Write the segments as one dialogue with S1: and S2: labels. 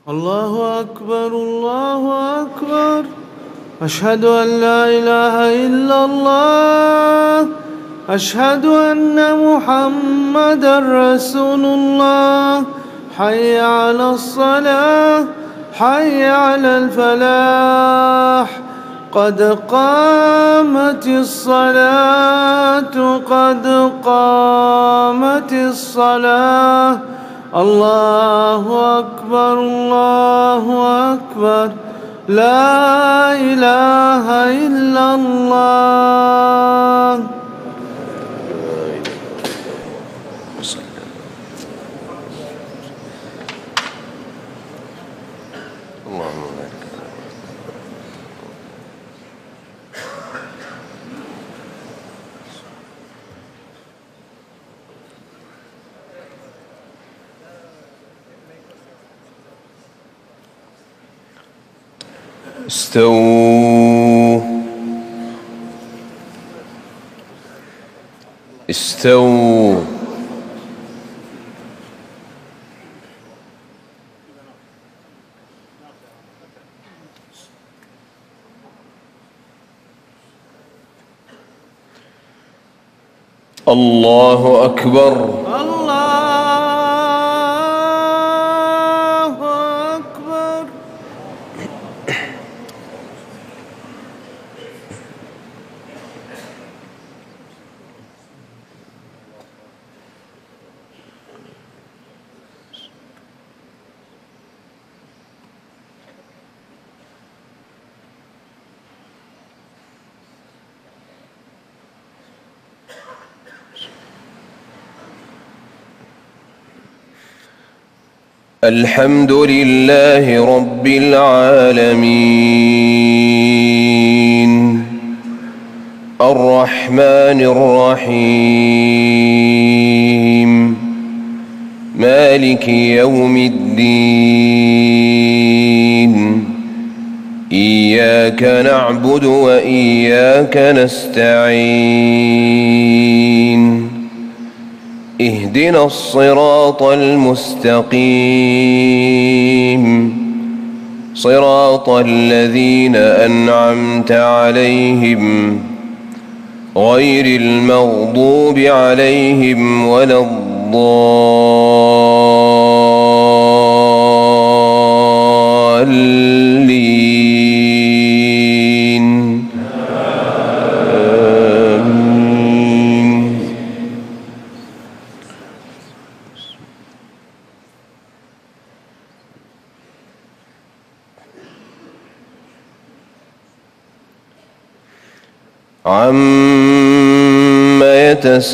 S1: الله أكبر الله أكبر. أشهد أن لا إله إلا الله. أشهد أن محمدًا رسول الله. حي على الصلاة حي على الفلاح. قد قامت الصلاة قد قامت الصلاة. الله أكبر الله أكبر. لا إله إلا الله.
S2: استووا استووا. الله أكبر
S1: الله أكبر.
S2: الحمد لله رب العالمين الرحمن الرحيم مالك يوم الدين. إياك نعبد وإياك نستعين. اهدنا الصراط المستقيم صراط الذين أنعمت عليهم غير المغضوب عليهم ولا الضالين. عما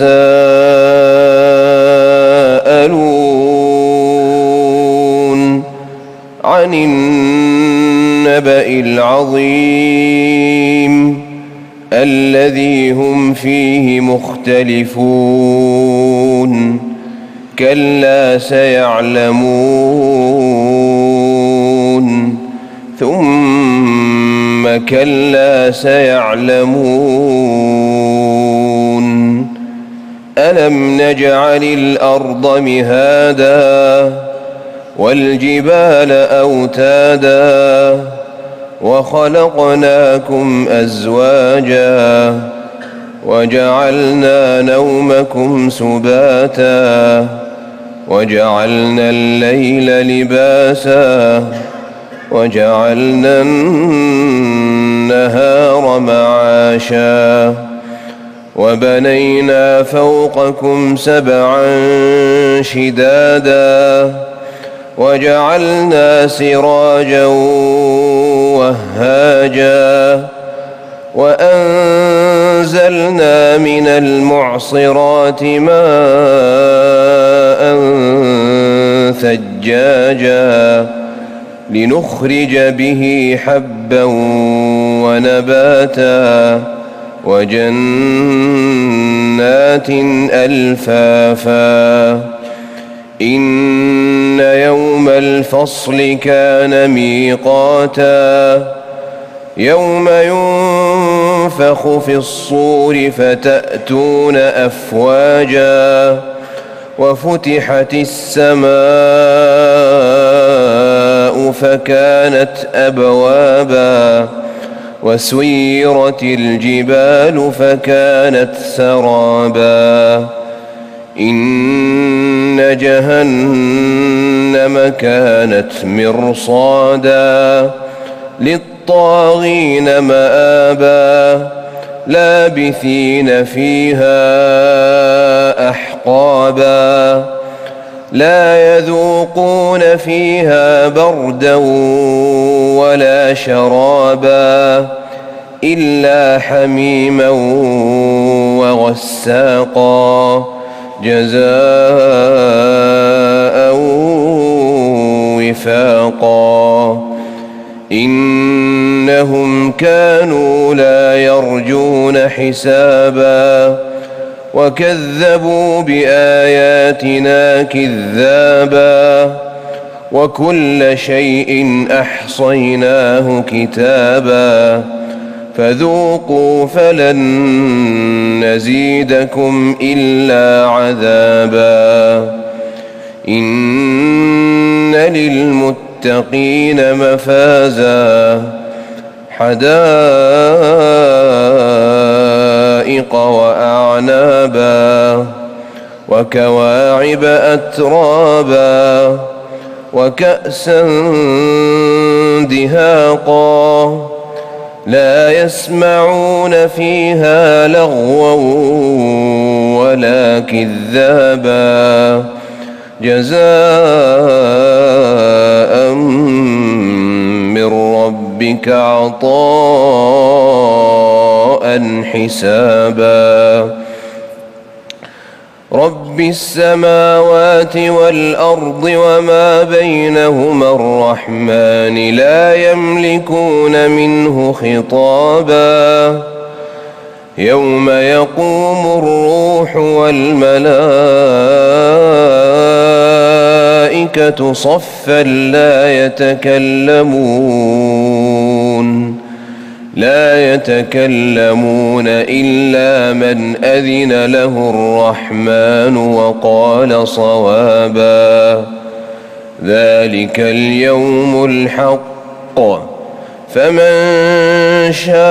S2: يتساءلون عن النبأ العظيم الذي هم فيه مختلفون. كلا سيعلمون ثم كلا سيعلمون. ألم نجعل الأرض مهادا والجبال أوتادا وخلقناكم أزواجا وجعلنا نومكم سباتا وجعلنا الليل لباسا وجعلنا النهار معاشا وبنينا فوقكم سبعا شدادا وجعلنا سراجا وهاجا وأنزلنا من المعصرات ماء ثجاجا لنخرج به حبا ونباتا وجنات ألفافا. إن يوم الفصل كان ميقاتا يوم ينفخ في الصور فتأتون أفواجا وفتحت السماء فكانت أبوابا وسيرت الجبال فكانت سرابا إن جهنم كانت مرصادا للطاغين مآبا لابثين فيها أحقابا لا يذوقون فيها بردا ولا شرابا إلا حميما وغساقا جزاء وفاقا إنهم كانوا لا يرجون حسابا وكذبوا بآياتنا كذابا وكل شيء أحصيناه كتابا فذوقوا فلن نزيدكم إلا عذابا إن للمتقين مفازا حدائق وأعنابا وكواعب أترابا وكأسا دهاقا لا يسمعون فيها لغوا ولا كذابا جزاء من ربك عطاء حسابا رب السماوات والأرض وما بينهما الرحمن لا يملكون منه خطابا يوم يقوم الروح والملائكة صفا لا يتكلمون إلا من أذن له الرحمن وقال صوابا ذلك اليوم الحق فمن شاء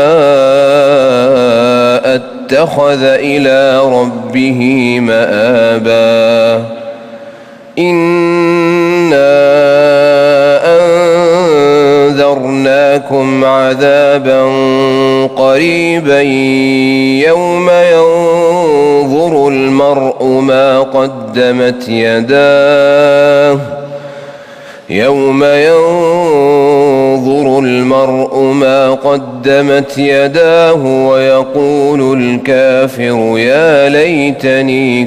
S2: اتخذ إلى ربه مآبا إنا أنذرناكم عذابا قريبا يوم ينظر المرء ما قدمت يداه ويقول الكافر يا ليتني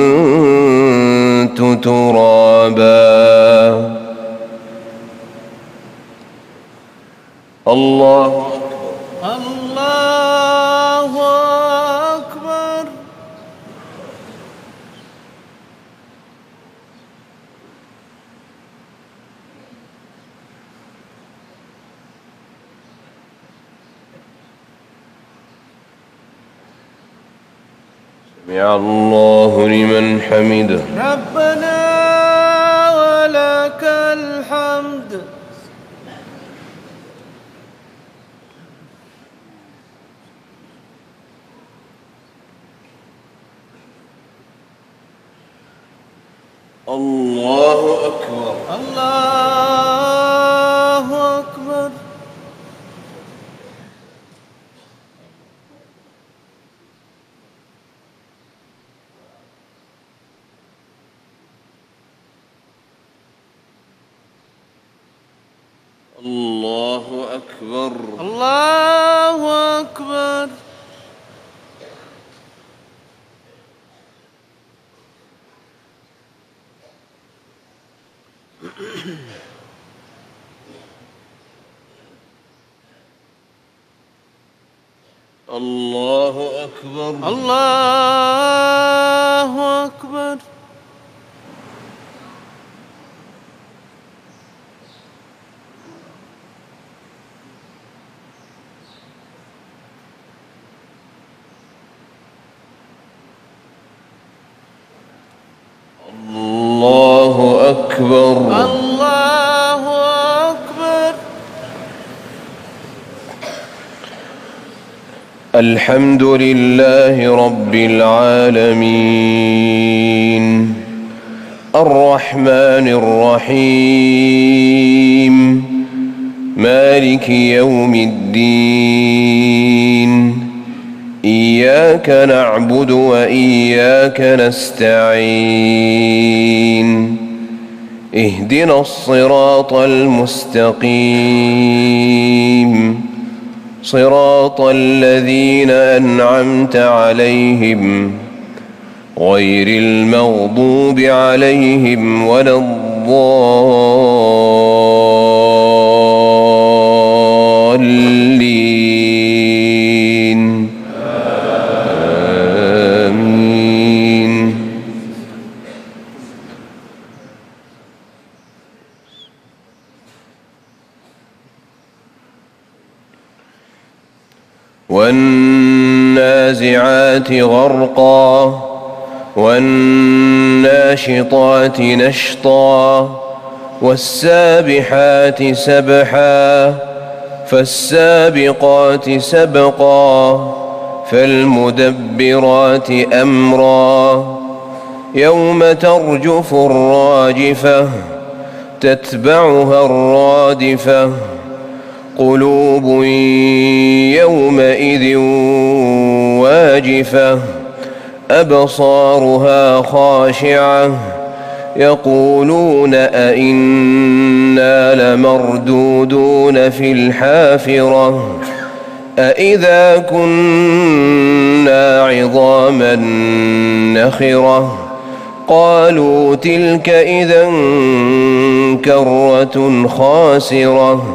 S2: كنت ترابا الله
S1: أكبر.
S2: سمع الله لمن حمده
S1: ربنا ولك الحمد.
S2: الله أكبر.
S1: الله أكبر.
S2: الله أكبر.
S1: الله أكبر.
S2: الله أكبر.
S1: الله أكبر.
S2: الله أكبر.
S1: الله
S2: الحمد لله رب العالمين الرحمن الرحيم مالك يوم الدين إياك نعبد وإياك نستعين اهدنا الصراط المستقيم صراط الذين أنعمت عليهم غير المغضوب عليهم ولا الضالين آمين. والنازعات غرقا والناشطات نشطا والسابحات سبحا فالسابقات سبقا فالمدبرات أمرا يوم ترجف الراجفة تتبعها الرادفة قلوب يومئذ واجفة أبصارها خاشعة يقولون أئنا لمردودون في الحافرة أئذا كنا عظاما نخرة قالوا تلك إذا كرة خاسرة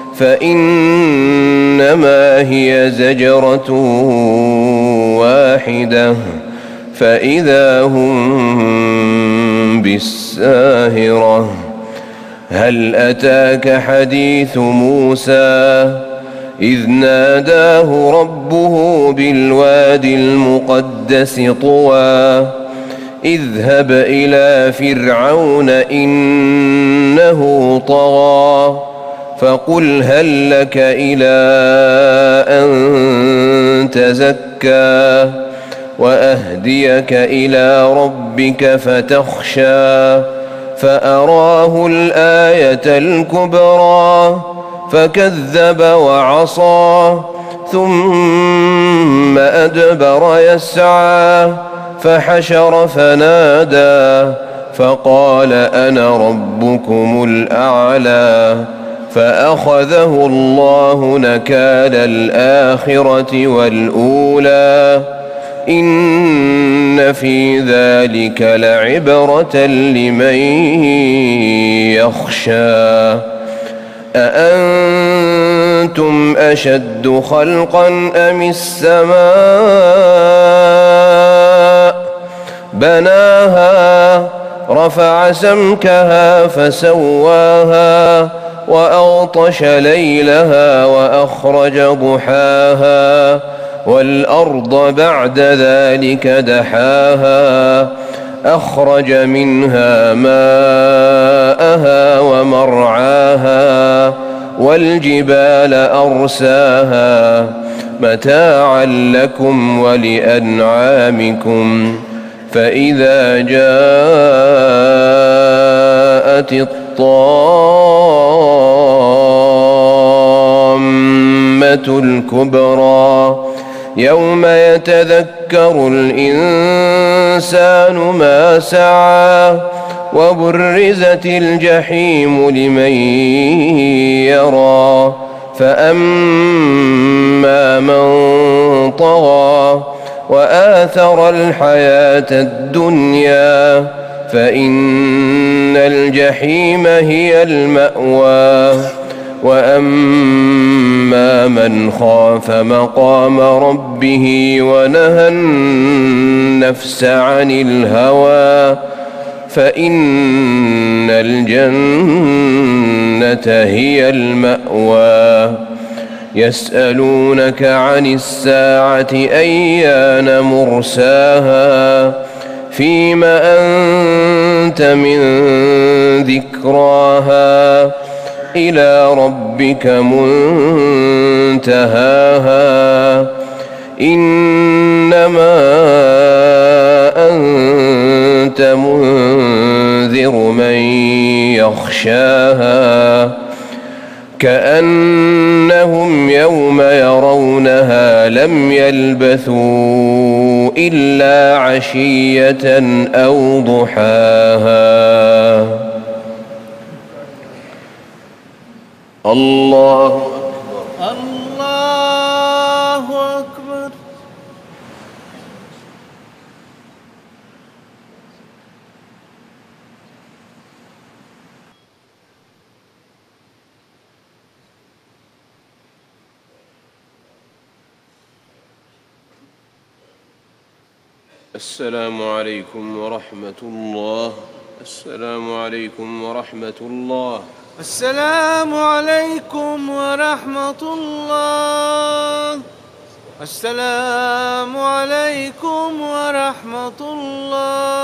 S2: فإنما هي زجرة واحدة فإذا هم بالساهرة هل أتاك حديث موسى إذ ناداه ربه بالوادي المقدس طوى اذهب إلى فرعون إنه طغى فقل هل لك إلى أن تزكى وأهديك إلى ربك فتخشى فأراه الآية الكبرى فكذب وعصى ثم أدبر يسعى فحشر فنادى فقال أنا ربكم الأعلى فأخذه الله نكال الآخرة والأولى إن في ذلك لعبرة لمن يخشى أأنتم أشد خلقا أم السماء بناها رفع سمكها فسواها وأغطش ليلها وأخرج ضحاها والأرض بعد ذلك دحاها أخرج منها ماءها ومرعاها والجبال أرساها متاعا لكم ولأنعامكم فإذا جاءت الطامة الكبرى يوم يتذكر الإنسان ما سعى وبرزت الجحيم لمن يرى فأما من طغى وآثر الحياة الدنيا فإن الجحيم هي المأوى وأما من خاف مقام ربه ونهى النفس عن الهوى فإن الجنة هي المأوى يسألونك عن الساعة أيان مرساها فيم أنت من ذكراها إلى ربك منتهاها إنما أنت منذر من يخشاها كأنهم يوم يرونها لم يلبثوا إلا عشية أو ضحاها. الله أكبر.
S1: الله أكبر.
S2: السلام عليكم ورحمة الله. السلام عليكم ورحمة الله.
S1: السلام عليكم ورحمة الله. السلام عليكم ورحمة الله.